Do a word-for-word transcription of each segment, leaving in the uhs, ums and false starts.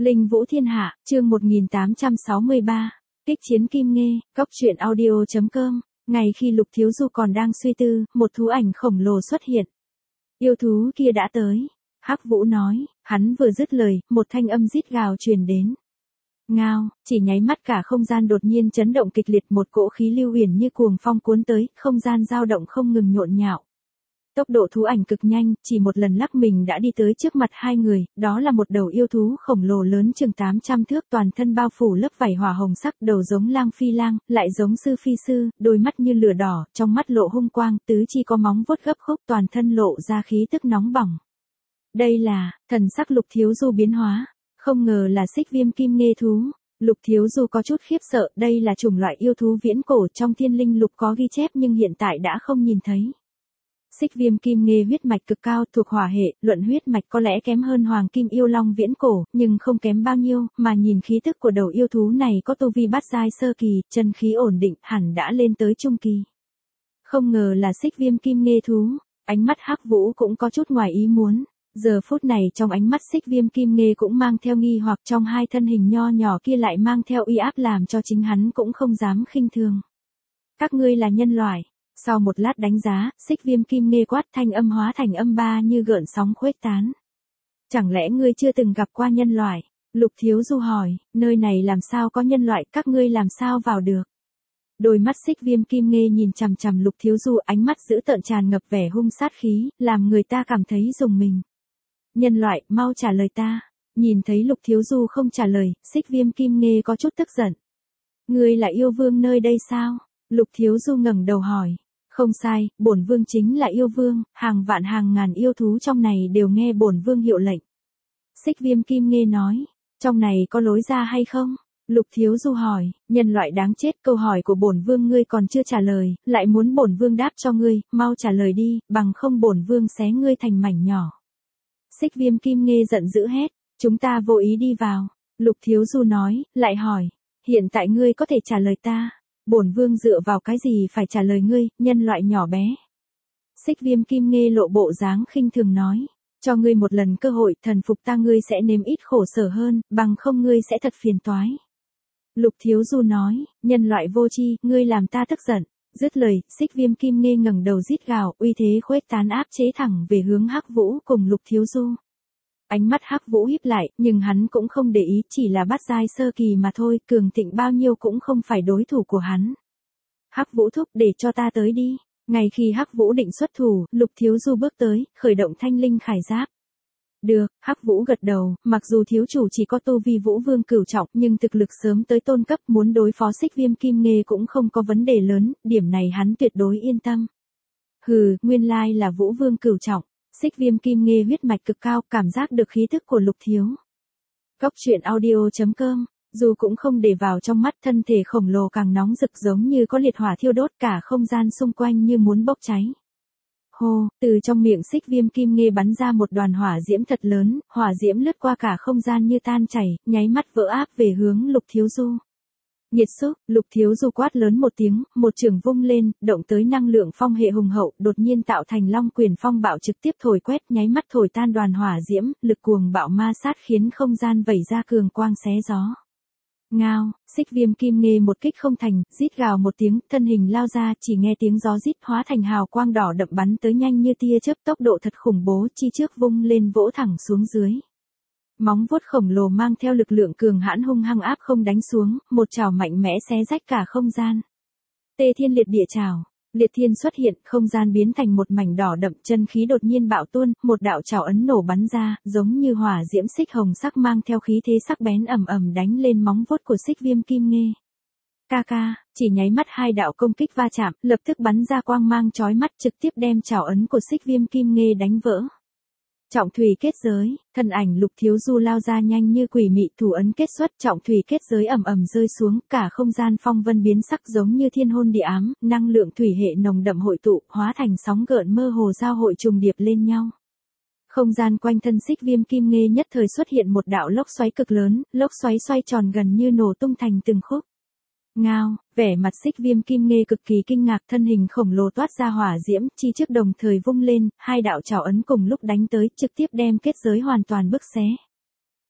Linh Vũ Thiên Hạ, chương một nghìn tám trăm sáu mươi ba. Kích chiến Kim Nghê, cốc truyện audio chấm com. Ngày khi Lục Thiếu Du còn đang suy tư, một thú ảnh khổng lồ xuất hiện. Yêu thú kia đã tới. Hắc Vũ nói, hắn vừa dứt lời, một thanh âm rít gào truyền đến. Ngao, chỉ nháy mắt cả không gian đột nhiên chấn động kịch liệt, một cỗ khí lưu huyền như cuồng phong cuốn tới, không gian dao động không ngừng nhộn nhạo. Tốc độ thú ảnh cực nhanh, chỉ một lần lắc mình đã đi tới trước mặt hai người, đó là một đầu yêu thú khổng lồ lớn chừng tám trăm thước, toàn thân bao phủ lớp vảy hỏa hồng sắc, đầu giống lang phi lang, lại giống sư phi sư, đôi mắt như lửa đỏ, trong mắt lộ hung quang, tứ chi có móng vuốt gấp khúc, toàn thân lộ ra khí tức nóng bỏng. Đây là, thần sắc Lục Thiếu Du biến hóa, không ngờ là Xích Viêm Kim Nghê thú. Lục Thiếu Du có chút khiếp sợ, đây là chủng loại yêu thú viễn cổ trong Thiên Linh Lục có ghi chép nhưng hiện tại đã không nhìn thấy. Xích Viêm Kim Nghê huyết mạch cực cao, thuộc hỏa hệ, luận huyết mạch có lẽ kém hơn Hoàng Kim Yêu Long viễn cổ, nhưng không kém bao nhiêu, mà nhìn khí tức của đầu yêu thú này có tu vi bát giai sơ kỳ, chân khí ổn định, hẳn đã lên tới trung kỳ. Không ngờ là Xích Viêm Kim Nghê thú, ánh mắt Hắc Vũ cũng có chút ngoài ý muốn. Giờ phút này trong ánh mắt Xích Viêm Kim Nghê cũng mang theo nghi hoặc, trong hai thân hình nho nhỏ kia lại mang theo uy áp làm cho chính hắn cũng không dám khinh thường. Các ngươi là nhân loại. Sau một lát đánh giá, Xích Viêm Kim Nghê quát, thanh âm hóa thành âm ba như gợn sóng khuếch tán. Chẳng lẽ ngươi chưa từng gặp qua nhân loại? Lục Thiếu Du hỏi, nơi này làm sao có nhân loại, các ngươi làm sao vào được? Đôi mắt Xích Viêm Kim Nghê nhìn chằm chằm Lục Thiếu Du, ánh mắt dữ tợn tràn ngập vẻ hung sát khí, làm người ta cảm thấy rùng mình. Nhân loại, mau trả lời ta. Nhìn thấy Lục Thiếu Du không trả lời, Xích Viêm Kim Nghê có chút tức giận. Ngươi là yêu vương nơi đây sao? Lục Thiếu Du ngẩng đầu hỏi. Không sai, bổn vương chính là yêu vương, hàng vạn hàng ngàn yêu thú trong này đều nghe bổn vương hiệu lệnh. Xích Viêm Kim Nghê nói, trong này có lối ra hay không? Lục Thiếu Du hỏi, nhân loại đáng chết, câu hỏi của bổn vương ngươi còn chưa trả lời, lại muốn bổn vương đáp cho ngươi, mau trả lời đi, bằng không bổn vương xé ngươi thành mảnh nhỏ. Xích Viêm Kim Nghê giận dữ hét, chúng ta vô ý đi vào. Lục Thiếu Du nói, lại hỏi, hiện tại ngươi có thể trả lời ta. Bổn vương dựa vào cái gì phải trả lời ngươi, nhân loại nhỏ bé. Xích Viêm Kim Nghê lộ bộ dáng khinh thường nói, cho ngươi một lần cơ hội, thần phục ta ngươi sẽ nếm ít khổ sở hơn, bằng không ngươi sẽ thật phiền toái. Lục Thiếu Du nói, nhân loại vô tri, ngươi làm ta tức giận. Dứt lời, Xích Viêm Kim Nghê ngẩng đầu rít gào, uy thế khuếch tán áp chế thẳng về hướng Hắc Vũ cùng Lục Thiếu Du. Ánh mắt Hắc Vũ híp lại, nhưng hắn cũng không để ý, chỉ là bát giai sơ kỳ mà thôi, cường thịnh bao nhiêu cũng không phải đối thủ của hắn. Hắc Vũ thúc, để cho ta tới đi. Ngay khi Hắc Vũ định xuất thủ, Lục Thiếu Du bước tới, khởi động thanh linh khải giáp. Được, Hắc Vũ gật đầu, mặc dù thiếu chủ chỉ có tu vi Vũ Vương cửu trọng, nhưng thực lực sớm tới tôn cấp, muốn đối phó Xích Viêm Kim Nghê cũng không có vấn đề lớn, điểm này hắn tuyệt đối yên tâm. Hừ, nguyên lai là Vũ Vương cửu trọng. Xích Viêm Kim Nghê huyết mạch cực cao, cảm giác được khí tức của Lục Thiếu. Cốc truyện audio chấm com, dù cũng không để vào trong mắt, thân thể khổng lồ càng nóng rực giống như có liệt hỏa thiêu đốt, cả không gian xung quanh như muốn bốc cháy. Hô, từ trong miệng Xích Viêm Kim Nghê bắn ra một đoàn hỏa diễm thật lớn, hỏa diễm lướt qua cả không gian như tan chảy, nháy mắt vỡ áp về hướng Lục Thiếu Du. Nhiệt xúc, Lục Thiếu Du quát lớn một tiếng, một chưởng vung lên, động tới năng lượng phong hệ hùng hậu, đột nhiên tạo thành Long Quyền phong bạo trực tiếp thổi quét, nháy mắt thổi tan đoàn hỏa diễm, lực cuồng bạo ma sát khiến không gian vẩy ra cường quang xé gió. Ngao, Xích Viêm Kim Nghê một kích không thành, rít gào một tiếng, thân hình lao ra, chỉ nghe tiếng gió rít hóa thành hào quang đỏ đậm bắn tới nhanh như tia chớp, tốc độ thật khủng bố, chi trước vung lên vỗ thẳng xuống dưới. Móng vuốt khổng lồ mang theo lực lượng cường hãn hung hăng áp không đánh xuống, một chảo mạnh mẽ xé rách cả không gian. Tê Thiên Liệt Địa Chảo, liệt thiên xuất hiện, không gian biến thành một mảnh đỏ đậm, chân khí đột nhiên bạo tuôn, một đạo chảo ấn nổ bắn ra, giống như hỏa diễm xích hồng sắc mang theo khí thế sắc bén ầm ầm đánh lên móng vuốt của Xích Viêm Kim Nghê. Ca ca, chỉ nháy mắt hai đạo công kích va chạm, lập tức bắn ra quang mang chói mắt, trực tiếp đem chảo ấn của Xích Viêm Kim Nghê đánh vỡ. Trọng thủy kết giới, thân ảnh Lục Thiếu Du lao ra nhanh như quỷ mị, thủ ấn kết xuất, trọng thủy kết giới ầm ầm rơi xuống, cả không gian phong vân biến sắc giống như thiên hôn địa ám, năng lượng thủy hệ nồng đậm hội tụ, hóa thành sóng gợn mơ hồ giao hội trùng điệp lên nhau. Không gian quanh thân Xích Viêm Kim Nghê nhất thời xuất hiện một đạo lốc xoáy cực lớn, lốc xoáy xoay tròn gần như nổ tung thành từng khúc. Ngao, vẻ mặt Xích Viêm Kim Nghê cực kỳ kinh ngạc, thân hình khổng lồ toát ra hỏa diễm, chi trước đồng thời vung lên, hai đạo chảo ấn cùng lúc đánh tới, trực tiếp đem kết giới hoàn toàn bức xé.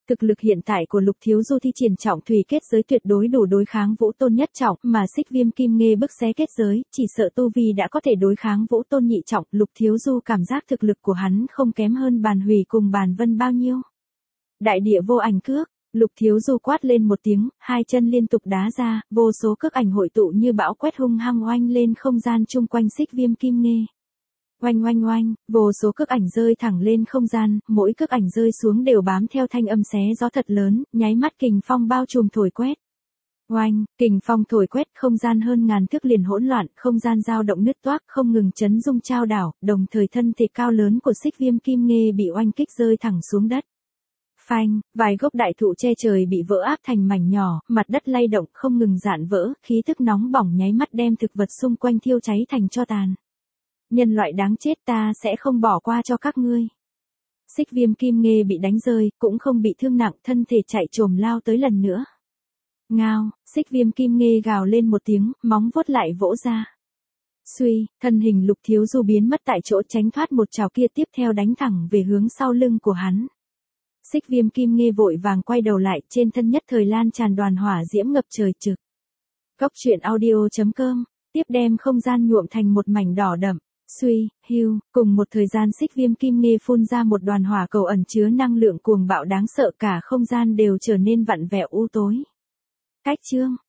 Thực lực hiện tại của Lục Thiếu Du thi triển trọng thủy kết giới tuyệt đối đủ đối kháng Vũ Tôn nhất trọng, mà Xích Viêm Kim Nghê bức xé kết giới, chỉ sợ tu vi đã có thể đối kháng Vũ Tôn nhị trọng, Lục Thiếu Du cảm giác thực lực của hắn không kém hơn Bàn Hủy cùng Bàn Vân bao nhiêu. Đại địa vô ảnh cước, Lục Thiếu Du quát lên một tiếng, hai chân liên tục đá ra, vô số cước ảnh hội tụ như bão quét hung hăng oanh lên không gian chung quanh Xích Viêm Kim Nghê. Oanh oanh oanh, vô số cước ảnh rơi thẳng lên không gian, mỗi cước ảnh rơi xuống đều bám theo thanh âm xé gió thật lớn, nháy mắt kình phong bao trùm thổi quét. Oanh, kình phong thổi quét, không gian hơn ngàn thước liền hỗn loạn, không gian dao động nứt toác, không ngừng chấn rung trao đảo, đồng thời thân thể cao lớn của Xích Viêm Kim Nghê bị oanh kích rơi thẳng xuống đất. Phanh, vài gốc đại thụ che trời bị vỡ áp thành mảnh nhỏ, mặt đất lay động không ngừng rạn vỡ, khí tức nóng bỏng nháy mắt đem thực vật xung quanh thiêu cháy thành tro tàn. Nhân loại đáng chết, ta sẽ không bỏ qua cho các ngươi. Xích Viêm Kim Nghê bị đánh rơi, cũng không bị thương nặng, thân thể chạy trồm lao tới lần nữa. Ngao, Xích Viêm Kim Nghê gào lên một tiếng, móng vuốt lại vỗ ra. Suy, thân hình Lục Thiếu Du biến mất tại chỗ, tránh thoát một trảo kia tiếp theo đánh thẳng về hướng sau lưng của hắn. Xích Viêm Kim Nghê vội vàng quay đầu lại, trên thân nhất thời lan tràn đoàn hỏa diễm ngập trời trực. Cốc truyện audio chấm com, tiếp đem không gian nhuộm thành một mảnh đỏ đậm. Suy, hưu, cùng một thời gian Xích Viêm Kim Nghê phun ra một đoàn hỏa cầu ẩn chứa năng lượng cuồng bạo đáng sợ, cả không gian đều trở nên vặn vẹo u tối. Cách chương